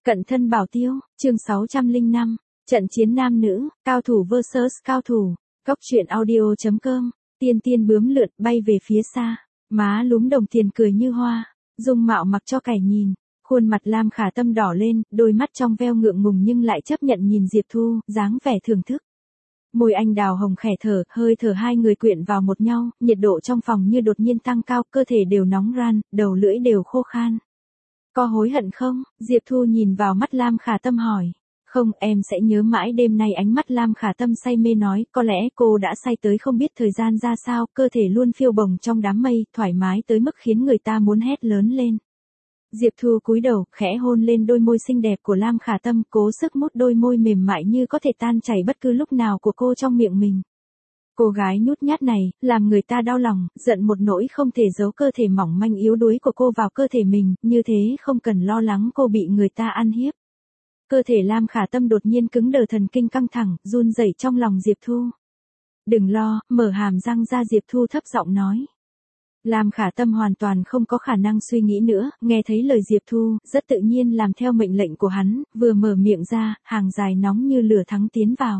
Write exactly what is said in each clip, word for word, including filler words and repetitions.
Cận thân bảo tiêu, chương sáu trăm lẻ năm, trận chiến nam nữ, cao thủ versus cao thủ, góc truyện audio chấm com, tiên tiên bướm lượn bay về phía xa, má lúm đồng tiền cười như hoa, dung mạo mặc cho kẻ nhìn, khuôn mặt Lam Khả Tâm đỏ lên, đôi mắt trong veo ngượng ngùng nhưng lại chấp nhận nhìn Diệp Thu, dáng vẻ thưởng thức. Môi anh đào hồng khẽ thở, hơi thở hai người quyện vào một nhau, nhiệt độ trong phòng như đột nhiên tăng cao, cơ thể đều nóng ran, đầu lưỡi đều khô khan. Có hối hận không? Diệp Thu nhìn vào mắt Lam Khả Tâm hỏi. Không, em sẽ nhớ mãi đêm nay. Ánh mắt Lam Khả Tâm say mê nói, có lẽ cô đã say tới không biết thời gian ra sao, cơ thể luôn phiêu bồng trong đám mây, thoải mái tới mức khiến người ta muốn hét lớn lên. Diệp Thu cúi đầu, khẽ hôn lên đôi môi xinh đẹp của Lam Khả Tâm, cố sức mút đôi môi mềm mại như có thể tan chảy bất cứ lúc nào của cô trong miệng mình. Cô gái nhút nhát này, làm người ta đau lòng, giận một nỗi không thể giấu cơ thể mỏng manh yếu đuối của cô vào cơ thể mình, như thế không cần lo lắng cô bị người ta ăn hiếp. Cơ thể Lam Khả Tâm đột nhiên cứng đờ, thần kinh căng thẳng, run rẩy trong lòng Diệp Thu. Đừng lo, mở hàm răng ra, Diệp Thu thấp giọng nói. Lam Khả Tâm hoàn toàn không có khả năng suy nghĩ nữa, nghe thấy lời Diệp Thu, rất tự nhiên làm theo mệnh lệnh của hắn, vừa mở miệng ra, hàng dài nóng như lửa thắng tiến vào.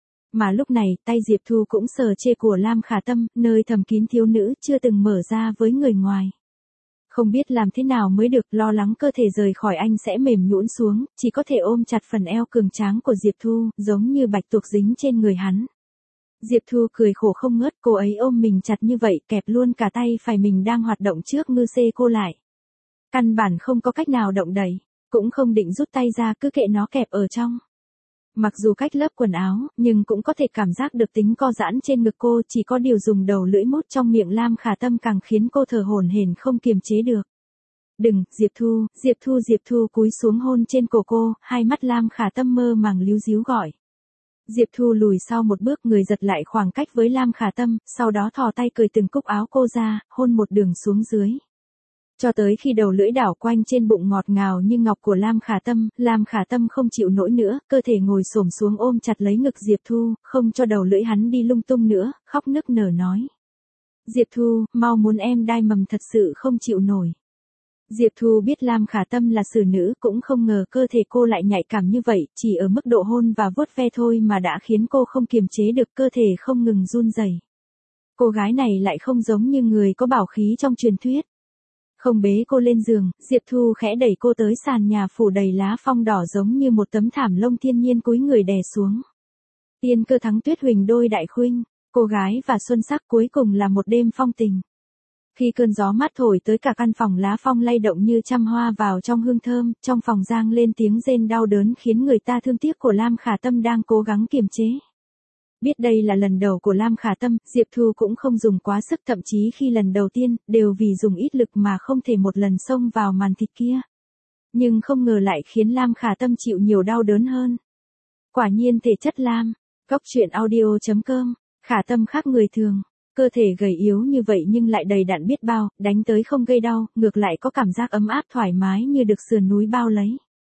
Mà lúc này, tay Diệp Thu cũng sờ chê của Lam Khả Tâm, nơi thầm kín thiếu nữ chưa từng mở ra với người ngoài. Không biết làm thế nào mới được, lo lắng cơ thể rời khỏi anh sẽ mềm nhũn xuống, chỉ có thể ôm chặt phần eo cường tráng của Diệp Thu, giống như bạch tuộc dính trên người hắn. Diệp Thu cười khổ không ngớt, cô ấy ôm mình chặt như vậy, kẹp luôn cả tay phải mình đang hoạt động trước ngư xê cô lại. Căn bản không có cách nào động đẩy, cũng không định rút tay ra, cứ kệ nó kẹp ở trong. Mặc dù cách lớp quần áo, nhưng cũng có thể cảm giác được tính co giãn trên ngực cô, chỉ có điều dùng đầu lưỡi mút trong miệng Lam Khả Tâm càng khiến cô thở hổn hển không kiềm chế được. Đừng, Diệp Thu, Diệp Thu, Diệp Thu cúi xuống hôn trên cổ cô, hai mắt Lam Khả Tâm mơ màng líu díu gọi. Diệp Thu lùi sau một bước, người giật lại khoảng cách với Lam Khả Tâm, sau đó thò tay cởi từng cúc áo cô ra, hôn một đường xuống dưới. Cho tới khi đầu lưỡi đảo quanh trên bụng ngọt ngào như ngọc của Lam Khả Tâm, Lam Khả Tâm không chịu nổi nữa, cơ thể ngồi xổm xuống ôm chặt lấy ngực Diệp Thu, không cho đầu lưỡi hắn đi lung tung nữa, khóc nức nở nói. Diệp Thu, mau muốn em đai mầm, thật sự không chịu nổi. Diệp Thu biết Lam Khả Tâm là xử nữ, cũng không ngờ cơ thể cô lại nhạy cảm như vậy, chỉ ở mức độ hôn và vuốt ve thôi mà đã khiến cô không kiềm chế được, cơ thể không ngừng run rẩy. Cô gái này lại không giống như người có bảo khí trong truyền thuyết. Không bế cô lên giường, Diệp Thu khẽ đẩy cô tới sàn nhà phủ đầy lá phong đỏ giống như một tấm thảm lông thiên nhiên cúi người đè xuống. Tiên cơ thắng tuyết huỳnh đôi đại khuynh, cô gái và xuân sắc, cuối cùng là một đêm phong tình. Khi cơn gió mát thổi tới, cả căn phòng lá phong lay động như trăm hoa vào trong hương thơm, trong phòng giang lên tiếng rên đau đớn khiến người ta thương tiếc của Lam Khả Tâm đang cố gắng kiềm chế. Biết đây là lần đầu của Lam Khả Tâm, Diệp Thu cũng không dùng quá sức, thậm chí khi lần đầu tiên, đều vì dùng ít lực mà không thể một lần xông vào màn thịt kia. Nhưng không ngờ lại khiến Lam Khả Tâm chịu nhiều đau đớn hơn. Quả nhiên thể chất Lam, góc truyện audio chấm com, Khả Tâm khác người thường. Cơ thể gầy yếu như vậy nhưng lại đầy đặn biết bao, đánh tới không gây đau, ngược lại có cảm giác ấm áp thoải mái như được sườn núi bao lấy.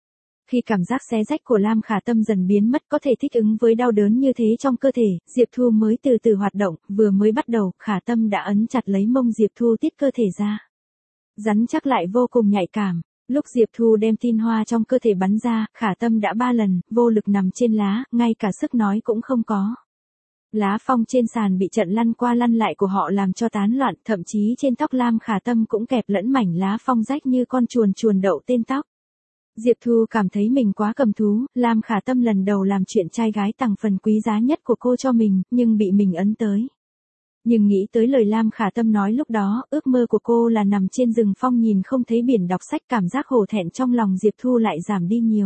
Khi cảm giác xé rách của Lam Khả Tâm dần biến mất, có thể thích ứng với đau đớn như thế trong cơ thể, Diệp Thu mới từ từ hoạt động, vừa mới bắt đầu, Khả Tâm đã ấn chặt lấy mông Diệp Thu tiết cơ thể ra. Rắn chắc lại vô cùng nhạy cảm, lúc Diệp Thu đem tin hoa trong cơ thể bắn ra, Khả Tâm đã ba lần, vô lực nằm trên lá, ngay cả sức nói cũng không có. Lá phong trên sàn bị trận lăn qua lăn lại của họ làm cho tán loạn, thậm chí trên tóc Lam Khả Tâm cũng kẹp lẫn mảnh lá phong rách như con chuồn chuồn đậu tên tóc. Diệp Thu cảm thấy mình quá cầm thú, Lam Khả Tâm lần đầu làm chuyện trai gái tặng phần quý giá nhất của cô cho mình, nhưng bị mình ấn tới. Nhưng nghĩ tới lời Lam Khả Tâm nói lúc đó, ước mơ của cô là nằm trên rừng phong nhìn không thấy biển đọc sách, cảm giác hổ thẹn trong lòng Diệp Thu lại giảm đi nhiều.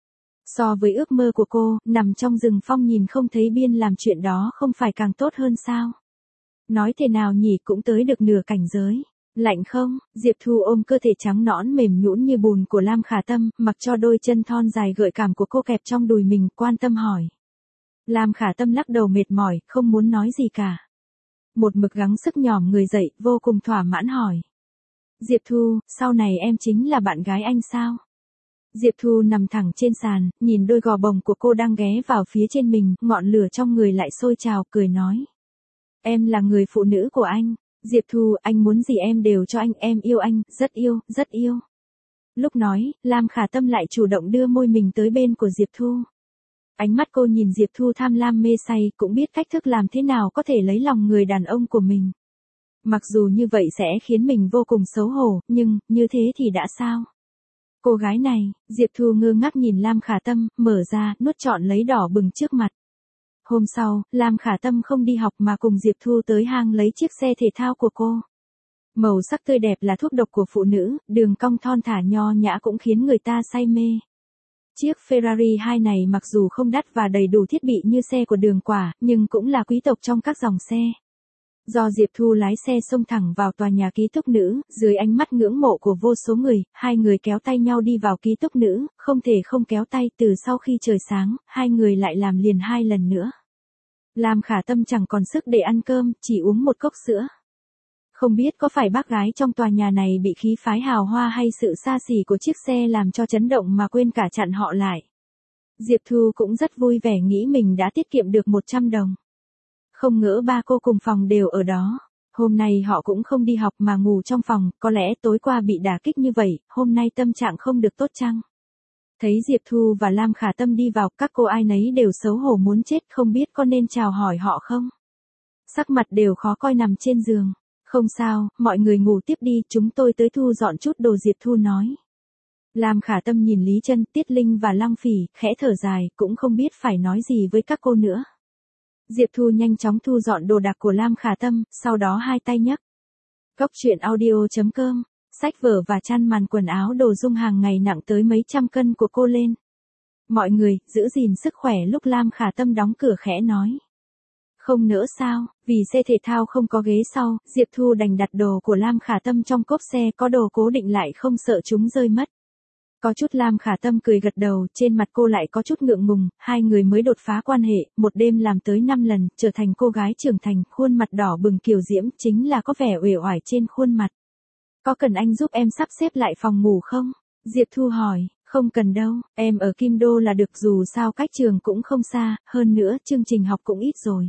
So với ước mơ của cô, nằm trong rừng phong nhìn không thấy biên làm chuyện đó không phải càng tốt hơn sao? Nói thế nào nhỉ, cũng tới được nửa cảnh giới. Lạnh không? Diệp Thu ôm cơ thể trắng nõn mềm nhũn như bùn của Lam Khả Tâm, mặc cho đôi chân thon dài gợi cảm của cô kẹp trong đùi mình, quan tâm hỏi. Lam Khả Tâm lắc đầu mệt mỏi, không muốn nói gì cả. Một mực gắng sức nhòm người dậy, vô cùng thỏa mãn hỏi. Diệp Thu, sau này em chính là bạn gái anh sao? Diệp Thu nằm thẳng trên sàn, nhìn đôi gò bồng của cô đang ghé vào phía trên mình, ngọn lửa trong người lại sôi trào, cười nói. Em là người phụ nữ của anh. Diệp Thu, anh muốn gì em đều cho anh, em yêu anh, rất yêu, rất yêu. Lúc nói, Lam Khả Tâm lại chủ động đưa môi mình tới bên của Diệp Thu. Ánh mắt cô nhìn Diệp Thu tham lam mê say, cũng biết cách thức làm thế nào có thể lấy lòng người đàn ông của mình. Mặc dù như vậy sẽ khiến mình vô cùng xấu hổ, nhưng, như thế thì đã sao? Cô gái này, Diệp Thu ngơ ngác nhìn Lam Khả Tâm, mở ra, nuốt trọn lấy đỏ bừng trước mặt. Hôm sau, Lam Khả Tâm không đi học mà cùng Diệp Thu tới hang lấy chiếc xe thể thao của cô. Màu sắc tươi đẹp là thuốc độc của phụ nữ, đường cong thon thả nho nhã cũng khiến người ta say mê. Chiếc Ferrari hai này mặc dù không đắt và đầy đủ thiết bị như xe của Đường Quả, nhưng cũng là quý tộc trong các dòng xe. Do Diệp Thu lái xe xông thẳng vào tòa nhà ký túc nữ, dưới ánh mắt ngưỡng mộ của vô số người, hai người kéo tay nhau đi vào ký túc nữ, không thể không kéo tay. Từ sau khi trời sáng, hai người lại làm liền hai lần nữa. Lam Khả Tâm chẳng còn sức để ăn cơm, chỉ uống một cốc sữa. Không biết có phải bác gái trong tòa nhà này bị khí phái hào hoa hay sự xa xỉ của chiếc xe làm cho chấn động mà quên cả chặn họ lại. Diệp Thu cũng rất vui vẻ nghĩ mình đã tiết kiệm được một trăm đồng. Không ngỡ ba cô cùng phòng đều ở đó. Hôm nay họ cũng không đi học mà ngủ trong phòng, có lẽ tối qua bị đả kích như vậy, hôm nay tâm trạng không được tốt chăng? Thấy Diệp Thu và Lam Khả Tâm đi vào, các cô ai nấy đều xấu hổ muốn chết, không biết có nên chào hỏi họ không? Sắc mặt đều khó coi nằm trên giường. Không sao, mọi người ngủ tiếp đi, chúng tôi tới thu dọn chút đồ, Diệp Thu nói. Lam Khả Tâm nhìn Lý Trân, Tiết Linh và Lăng Phỉ, khẽ thở dài, cũng không biết phải nói gì với các cô nữa. Diệp Thu nhanh chóng thu dọn đồ đạc của Lam Khả Tâm, sau đó hai tay nhấc Góc truyện audio chấm com, sách vở và chăn màn quần áo đồ dung hàng ngày nặng tới mấy trăm cân của cô lên. Mọi người, giữ gìn sức khỏe. Lúc Lam Khả Tâm đóng cửa khẽ nói. Không nữa sao, vì xe thể thao không có ghế sau, Diệp Thu đành đặt đồ của Lam Khả Tâm trong cốp xe, có đồ cố định lại không sợ chúng rơi mất. Có chút Lam Khả Tâm cười gật đầu, trên mặt cô lại có chút ngượng ngùng, hai người mới đột phá quan hệ, một đêm làm tới năm lần, trở thành cô gái trưởng thành, khuôn mặt đỏ bừng kiều diễm, chính là có vẻ uể oải trên khuôn mặt. Có cần anh giúp em sắp xếp lại phòng ngủ không? Diệp Thu hỏi, không cần đâu, em ở Kim Đô là được, dù sao cách trường cũng không xa, hơn nữa chương trình học cũng ít rồi.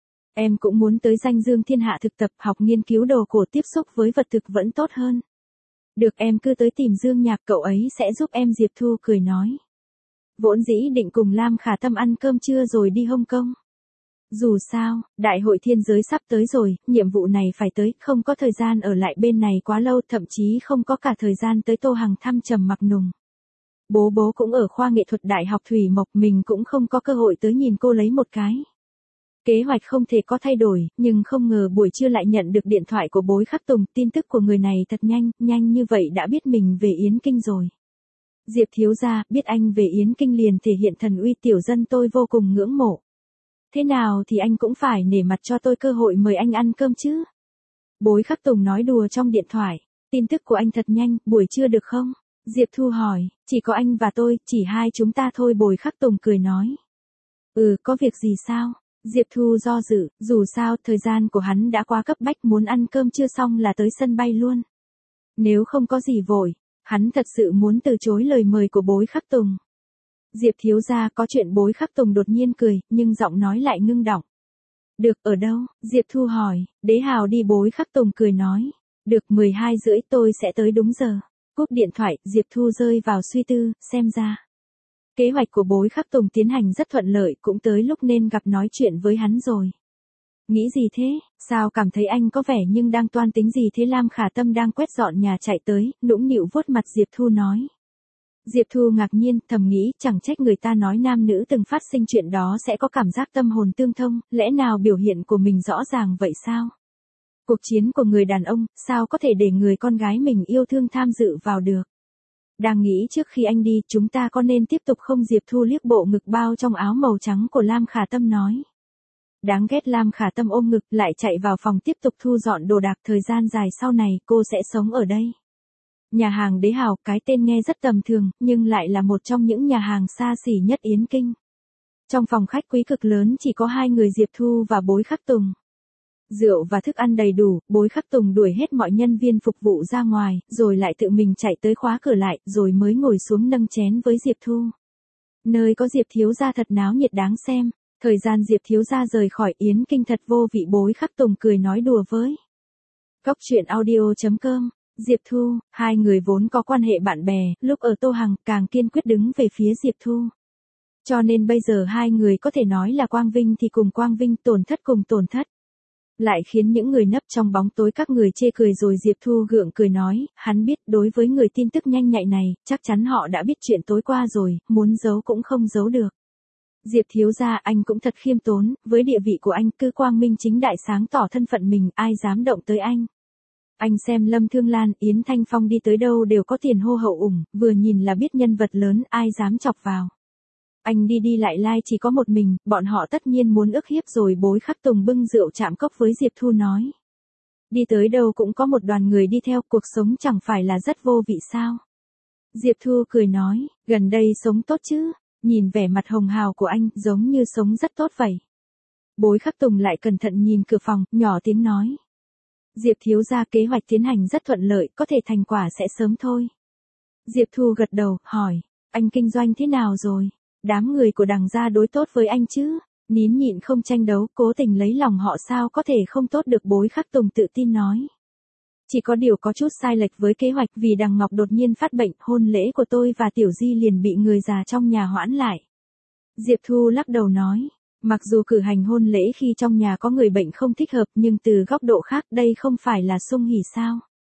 Em cũng muốn tới danh dương thiên hạ thực tập, học nghiên cứu đồ cổ, tiếp xúc với vật thực vẫn tốt hơn. Được, em cứ tới tìm Dương Nhạc, cậu ấy sẽ giúp em, Diệp Thu cười nói. Vốn dĩ định cùng Lam Khả Tâm ăn cơm trưa rồi đi Hồng Kông. Dù sao, đại hội thiên giới sắp tới rồi, nhiệm vụ này phải tới, không có thời gian ở lại bên này quá lâu, thậm chí không có cả thời gian tới Tô Hằng thăm Trầm Mặc Nùng. Bố bố cũng ở khoa nghệ thuật Đại học Thủy Mộc, mình cũng không có cơ hội tới nhìn cô lấy một cái. Kế hoạch không thể có thay đổi, nhưng không ngờ buổi trưa lại nhận được điện thoại của Bối Khắc Tùng, tin tức của người này thật nhanh, nhanh như vậy đã biết mình về Yến Kinh rồi. Diệp thiếu gia, biết anh về Yến Kinh liền thể hiện thần uy, tiểu dân tôi vô cùng ngưỡng mộ. Thế nào thì anh cũng phải nể mặt cho tôi cơ hội mời anh ăn cơm chứ. Bối Khắc Tùng nói đùa trong điện thoại, tin tức của anh thật nhanh, buổi trưa được không? Diệp Thu hỏi, chỉ có anh và tôi, chỉ hai chúng ta thôi, Bối Khắc Tùng cười nói. Ừ, có việc gì sao? Diệp Thu do dự, dù sao, thời gian của hắn đã quá cấp bách, muốn ăn cơm chưa xong là tới sân bay luôn. Nếu không có gì vội, hắn thật sự muốn từ chối lời mời của Bối Khắc Tùng. Diệp thiếu gia, có chuyện. Bối Khắc Tùng đột nhiên cười, nhưng giọng nói lại ngưng đọng. Được, ở đâu? Diệp Thu hỏi, Đế Hào đi. Bối Khắc Tùng cười nói. Được, mười hai rưỡi tôi sẽ tới đúng giờ. Cúp điện thoại, Diệp Thu rơi vào suy tư, xem ra. Kế hoạch của Bối Khắc Tùng tiến hành rất thuận lợi, cũng tới lúc nên gặp nói chuyện với hắn rồi. Nghĩ gì thế, sao cảm thấy anh có vẻ nhưng đang toan tính gì thế? Lam Khả Tâm đang quét dọn nhà chạy tới, nũng nịu vuốt mặt Diệp Thu nói. Diệp Thu ngạc nhiên, thầm nghĩ, chẳng trách người ta nói nam nữ từng phát sinh chuyện đó sẽ có cảm giác tâm hồn tương thông, lẽ nào biểu hiện của mình rõ ràng vậy sao? Cuộc chiến của người đàn ông, sao có thể để người con gái mình yêu thương tham dự vào được? Đang nghĩ trước khi anh đi, chúng ta có nên tiếp tục không? Diệp Thu liếc bộ ngực bao trong áo màu trắng của Lam Khả Tâm nói. Đáng ghét. Lam Khả Tâm ôm ngực lại chạy vào phòng tiếp tục thu dọn đồ đạc, thời gian dài sau này cô sẽ sống ở đây. Nhà hàng Đế Hào, cái tên nghe rất tầm thường, nhưng lại là một trong những nhà hàng xa xỉ nhất Yến Kinh. Trong phòng khách quý cực lớn chỉ có hai người Diệp Thu và Bối Khắc Tùng. Rượu và thức ăn đầy đủ, Bối Khắc Tùng đuổi hết mọi nhân viên phục vụ ra ngoài, rồi lại tự mình chạy tới khóa cửa lại, rồi mới ngồi xuống nâng chén với Diệp Thu. Nơi có Diệp thiếu gia thật náo nhiệt đáng xem, thời gian Diệp thiếu gia rời khỏi Yến Kinh thật vô vị. Bối Khắc Tùng cười nói đùa với. Góc truyện audio chấm com Diệp Thu, hai người vốn có quan hệ bạn bè, lúc ở Tô Hằng càng kiên quyết đứng về phía Diệp Thu. Cho nên bây giờ hai người có thể nói là quang vinh thì cùng quang vinh, tổn thất cùng tổn thất. Lại khiến những người nấp trong bóng tối các người chê cười rồi Diệp Thu gượng cười nói, hắn biết đối với người tin tức nhanh nhạy này, chắc chắn họ đã biết chuyện tối qua rồi, muốn giấu cũng không giấu được. Diệp thiếu gia anh cũng thật khiêm tốn, với địa vị của anh cứ quang minh chính đại sáng tỏ thân phận mình, ai dám động tới anh. Anh xem Lâm Thương Lan, Yến Thanh Phong đi tới đâu đều có tiền hô hậu ủng, vừa nhìn là biết nhân vật lớn, ai dám chọc vào. Anh đi đi lại lai chỉ có một mình, bọn họ tất nhiên muốn ức hiếp rồi. Bối Khắc Tùng bưng rượu chạm cốc với Diệp Thu nói. Đi tới đâu cũng có một đoàn người đi theo, cuộc sống chẳng phải là rất vô vị sao. Diệp Thu cười nói, gần đây sống tốt chứ, nhìn vẻ mặt hồng hào của anh, giống như sống rất tốt vậy. Bối Khắc Tùng lại cẩn thận nhìn cửa phòng, nhỏ tiếng nói. Diệp thiếu gia kế hoạch tiến hành rất thuận lợi, có thể thành quả sẽ sớm thôi. Diệp Thu gật đầu, hỏi, anh kinh doanh thế nào rồi? Đám người của Đằng gia đối tốt với anh chứ? Nín nhịn không tranh đấu, cố tình lấy lòng họ sao có thể không tốt được. Bối Khắc Tùng tự tin nói. Chỉ có điều có chút sai lệch với kế hoạch, vì Đằng Ngọc đột nhiên phát bệnh, hôn lễ của tôi và Tiểu Di liền bị người già trong nhà hoãn lại. Diệp Thu lắc đầu nói, mặc dù cử hành hôn lễ khi trong nhà có người bệnh không thích hợp, nhưng từ góc độ khác đây không phải là sung hỉ sao?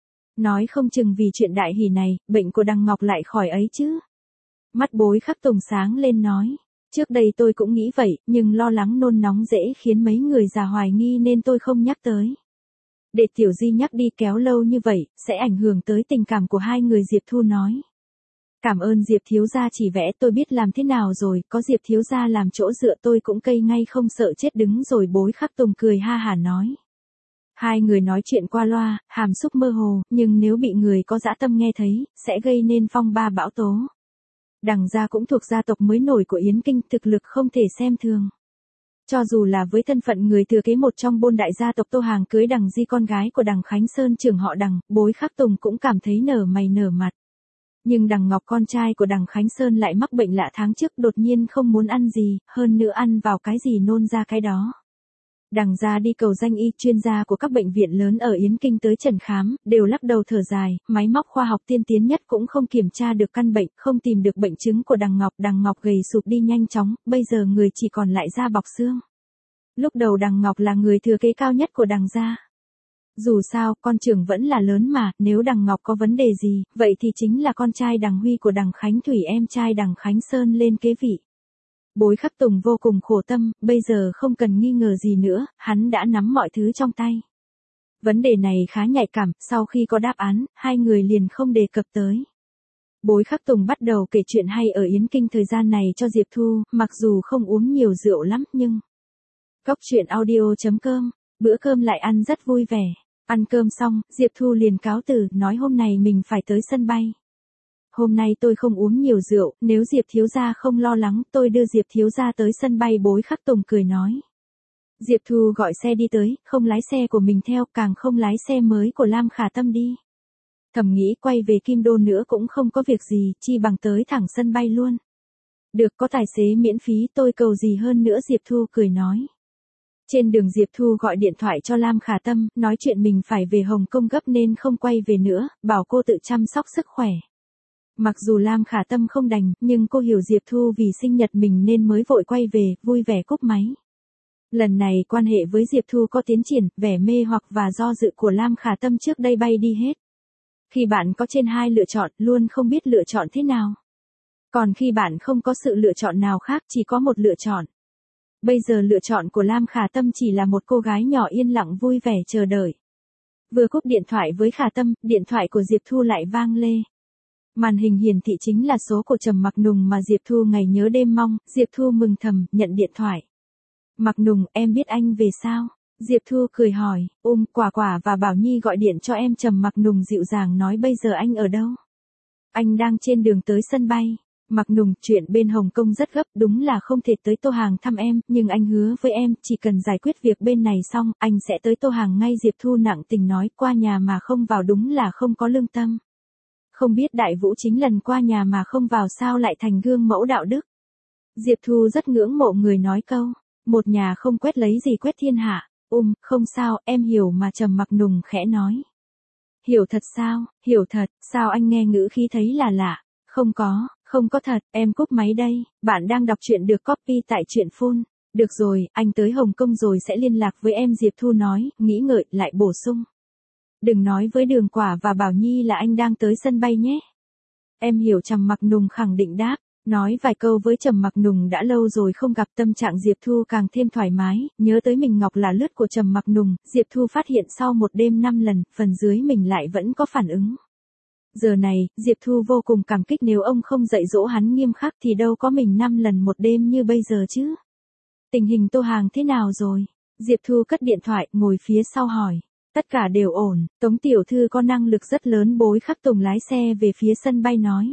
Nói không chừng vì chuyện đại hỉ này, bệnh của Đằng Ngọc lại khỏi ấy chứ? Mắt Bối Khắc Tùng sáng lên nói, trước đây tôi cũng nghĩ vậy, nhưng lo lắng nôn nóng dễ khiến mấy người già hoài nghi nên tôi không nhắc tới. Để Tiểu Di nhắc đi kéo lâu như vậy, sẽ ảnh hưởng tới tình cảm của hai người. Diệp Thu nói. Cảm ơn Diệp thiếu gia chỉ vẽ, tôi biết làm thế nào rồi, có Diệp thiếu gia làm chỗ dựa tôi cũng cây ngay không sợ chết đứng rồi. Bối Khắc Tùng cười ha hả nói. Hai người nói chuyện qua loa, hàm xúc mơ hồ, nhưng nếu bị người có dã tâm nghe thấy, sẽ gây nên phong ba bão tố. Đằng gia cũng thuộc gia tộc mới nổi của Yến Kinh, thực lực không thể xem thường. Cho dù là với thân phận người thừa kế một trong bôn đại gia tộc Tô Hàng cưới Đằng Di con gái của Đằng Khánh Sơn trưởng họ Đằng, Bối Khắc Tùng cũng cảm thấy nở mày nở mặt. Nhưng Đằng Ngọc con trai của Đằng Khánh Sơn lại mắc bệnh lạ tháng trước, đột nhiên không muốn ăn gì, hơn nữa ăn vào cái gì nôn ra cái đó. Đằng gia đi cầu danh y, chuyên gia của các bệnh viện lớn ở Yến Kinh tới trần khám, đều lắc đầu thở dài, máy móc khoa học tiên tiến nhất cũng không kiểm tra được căn bệnh, không tìm được bệnh chứng của Đằng Ngọc. Đằng Ngọc gầy sụp đi nhanh chóng, bây giờ người chỉ còn lại da bọc xương. Lúc đầu Đằng Ngọc là người thừa kế cao nhất của Đằng gia. Dù sao, con trưởng vẫn là lớn mà, nếu Đằng Ngọc có vấn đề gì, vậy thì chính là con trai Đằng Huy của Đằng Khánh Thủy, em trai Đằng Khánh Sơn lên kế vị. Bối Khắc Tùng vô cùng khổ tâm, bây giờ không cần nghi ngờ gì nữa, hắn đã nắm mọi thứ trong tay. Vấn đề này khá nhạy cảm, sau khi có đáp án, hai người liền không đề cập tới. Bối Khắc Tùng bắt đầu kể chuyện hay ở Yến Kinh thời gian này cho Diệp Thu, mặc dù không uống nhiều rượu lắm nhưng... Cốc truyện audio chấm com, bữa cơm lại ăn rất vui vẻ. Ăn cơm xong, Diệp Thu liền cáo từ, nói hôm nay mình phải tới sân bay. Hôm nay tôi không uống nhiều rượu, nếu Diệp thiếu gia không lo lắng, tôi đưa Diệp thiếu gia tới sân bay. Bối Khắc Tùng cười nói. Diệp Thu gọi xe đi tới, không lái xe của mình theo, càng không lái xe mới của Lam Khả Tâm đi. Thầm nghĩ quay về Kim Đô nữa cũng không có việc gì, chi bằng tới thẳng sân bay luôn. Được, có tài xế miễn phí tôi cầu gì hơn nữa. Diệp Thu cười nói. Trên đường Diệp Thu gọi điện thoại cho Lam Khả Tâm, nói chuyện mình phải về Hồng Kông gấp nên không quay về nữa, bảo cô tự chăm sóc sức khỏe. Mặc dù Lam Khả Tâm không đành, nhưng cô hiểu Diệp Thu vì sinh nhật mình nên mới vội quay về, vui vẻ cúp máy. Lần này quan hệ với Diệp Thu có tiến triển, vẻ mê hoặc và do dự của Lam Khả Tâm trước đây bay đi hết. Khi bạn có trên hai lựa chọn, luôn không biết lựa chọn thế nào. Còn khi bạn không có sự lựa chọn nào khác, chỉ có một lựa chọn. Bây giờ lựa chọn của Lam Khả Tâm chỉ là một cô gái nhỏ yên lặng vui vẻ chờ đợi. Vừa cúp điện thoại với Khả Tâm, điện thoại của Diệp Thu lại vang lê. Màn hình hiển thị chính là số của Trầm Mặc Nùng mà Diệp Thu ngày nhớ đêm mong. Diệp Thu mừng thầm, nhận điện thoại. Mặc Nùng, em biết anh về sao? Diệp Thu cười hỏi, um, Quả Quả và Bảo Nhi gọi điện cho em. Trầm Mặc Nùng dịu dàng nói bây giờ anh ở đâu? Anh đang trên đường tới sân bay. Mặc Nùng, chuyện bên Hồng Kông rất gấp, đúng là không thể tới Tô Hàng thăm em, nhưng anh hứa với em, chỉ cần giải quyết việc bên này xong, anh sẽ tới Tô Hàng ngay. Diệp Thu nặng tình nói, qua nhà mà không vào đúng là không có lương tâm. Không biết Đại Vũ chính lần qua nhà mà không vào sao lại thành gương mẫu đạo đức. Diệp Thu rất ngưỡng mộ người nói câu, một nhà không quét lấy gì quét thiên hạ. Um, không sao, em hiểu mà. Trầm Mặc Nùng khẽ nói. Hiểu thật sao, hiểu thật, sao anh nghe ngữ khí thấy là lạ. Không có, không có thật, em cúp máy đây, bạn đang đọc truyện được copy tại truyện phun. Được rồi, anh tới Hồng Kông rồi sẽ liên lạc với em, Diệp Thu nói, nghĩ ngợi, lại bổ sung. Đừng nói với Đường Quả và Bảo Nhi là anh đang tới sân bay nhé. Em hiểu. Trầm Mặc Nùng khẳng định đáp, nói vài câu với Trầm Mặc Nùng đã lâu rồi không gặp, tâm trạng Diệp Thu càng thêm thoải mái, nhớ tới mình ngọc là lướt của Trầm Mặc Nùng, Diệp Thu phát hiện sau một đêm năm lần, phần dưới mình lại vẫn có phản ứng. Giờ này, Diệp Thu vô cùng cảm kích, nếu ông không dạy dỗ hắn nghiêm khắc thì đâu có mình năm lần một đêm như bây giờ chứ. Tình hình Tô Hàng thế nào rồi? Diệp Thu cất điện thoại, ngồi phía sau hỏi. Tất cả đều ổn, Tống tiểu thư có năng lực rất lớn, Bối Khắc Tùng lái xe về phía sân bay nói.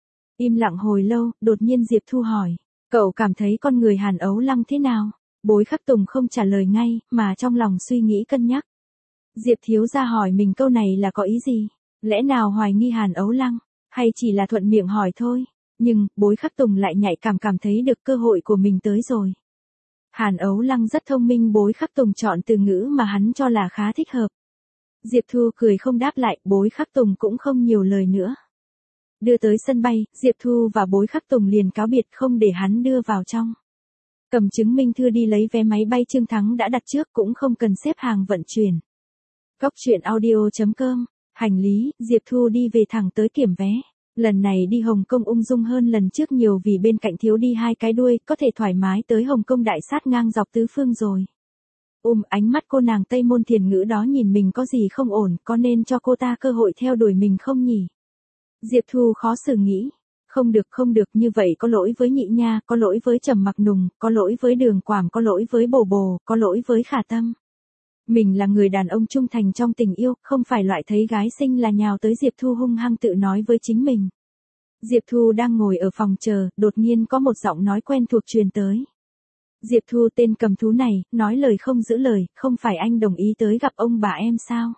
Im lặng hồi lâu, đột nhiên Diệp Thu hỏi. Cậu cảm thấy con người Hàn Ấu Lăng thế nào? Bối Khắc Tùng không trả lời ngay, mà trong lòng suy nghĩ cân nhắc. Diệp thiếu gia hỏi mình câu này là có ý gì? Lẽ nào hoài nghi Hàn Ấu Lăng? Hay chỉ là thuận miệng hỏi thôi? Nhưng, Bối Khắc Tùng lại nhạy cảm cảm thấy được cơ hội của mình tới rồi. Hàn Ấu Lăng rất thông minh, Bối Khắc Tùng chọn từ ngữ mà hắn cho là khá thích hợp. Diệp Thu cười không đáp lại, Bối Khắc Tùng cũng không nhiều lời nữa. Đưa tới sân bay, Diệp Thu và Bối Khắc Tùng liền cáo biệt không để hắn đưa vào trong. Cầm chứng minh thư đi lấy vé máy bay Trương Thắng đã đặt trước, cũng không cần xếp hàng vận chuyển. Góc truyện audio chấm com, hành lý, Diệp Thu đi về thẳng tới kiểm vé. Lần này đi Hồng Kông ung dung hơn lần trước nhiều vì bên cạnh thiếu đi hai cái đuôi, có thể thoải mái tới Hồng Kông đại sát ngang dọc tứ phương rồi. Um, ánh mắt cô nàng Tây Môn Thiền Ngữ đó nhìn mình có gì không ổn, có nên cho cô ta cơ hội theo đuổi mình không nhỉ? Diệp Thu khó xử nghĩ. Không được không được, như vậy có lỗi với Nhị Nha, có lỗi với Trầm Mặc Nùng, có lỗi với Đường Quảng, có lỗi với Bồ Bồ, có lỗi với Khả Tâm. Mình là người đàn ông trung thành trong tình yêu, không phải loại thấy gái xinh là nhào tới. Diệp Thu hung hăng tự nói với chính mình. Diệp Thu đang ngồi ở phòng chờ, đột nhiên có một giọng nói quen thuộc truyền tới. Diệp Thu, tên cầm thú này, nói lời không giữ lời, không phải anh đồng ý tới gặp ông bà em sao?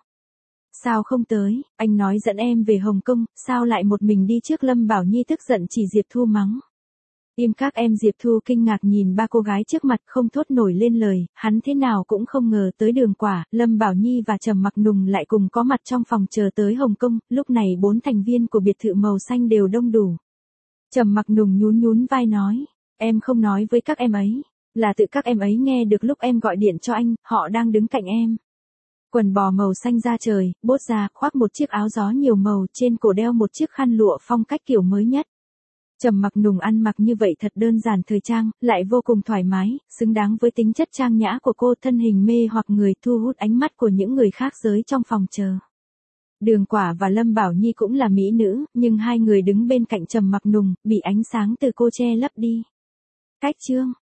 Sao không tới, anh nói dẫn em về Hồng Kông, sao lại một mình đi trước? Lâm Bảo Nhi tức giận chỉ Diệp Thu mắng. Im các em. Diệp Thu kinh ngạc nhìn ba cô gái trước mặt không thốt nổi lên lời, hắn thế nào cũng không ngờ tới Đường Quả, Lâm Bảo Nhi và Trầm Mặc Nùng lại cùng có mặt trong phòng chờ tới Hồng Kông, lúc này bốn thành viên của biệt thự màu xanh đều đông đủ. Trầm Mặc Nùng nhún nhún vai nói, em không nói với các em ấy, là tự các em ấy nghe được lúc em gọi điện cho anh, họ đang đứng cạnh em. Quần bò màu xanh da trời, bốt ra, khoác một chiếc áo gió nhiều màu, trên cổ đeo một chiếc khăn lụa phong cách kiểu mới nhất. Trầm Mặc Nùng ăn mặc như vậy thật đơn giản thời trang, lại vô cùng thoải mái, xứng đáng với tính chất trang nhã của cô, thân hình mê hoặc người, thu hút ánh mắt của những người khác giới trong phòng chờ. Đường Quả và Lâm Bảo Nhi cũng là mỹ nữ, nhưng hai người đứng bên cạnh Trầm Mặc Nùng, bị ánh sáng từ cô che lấp đi. Cách chương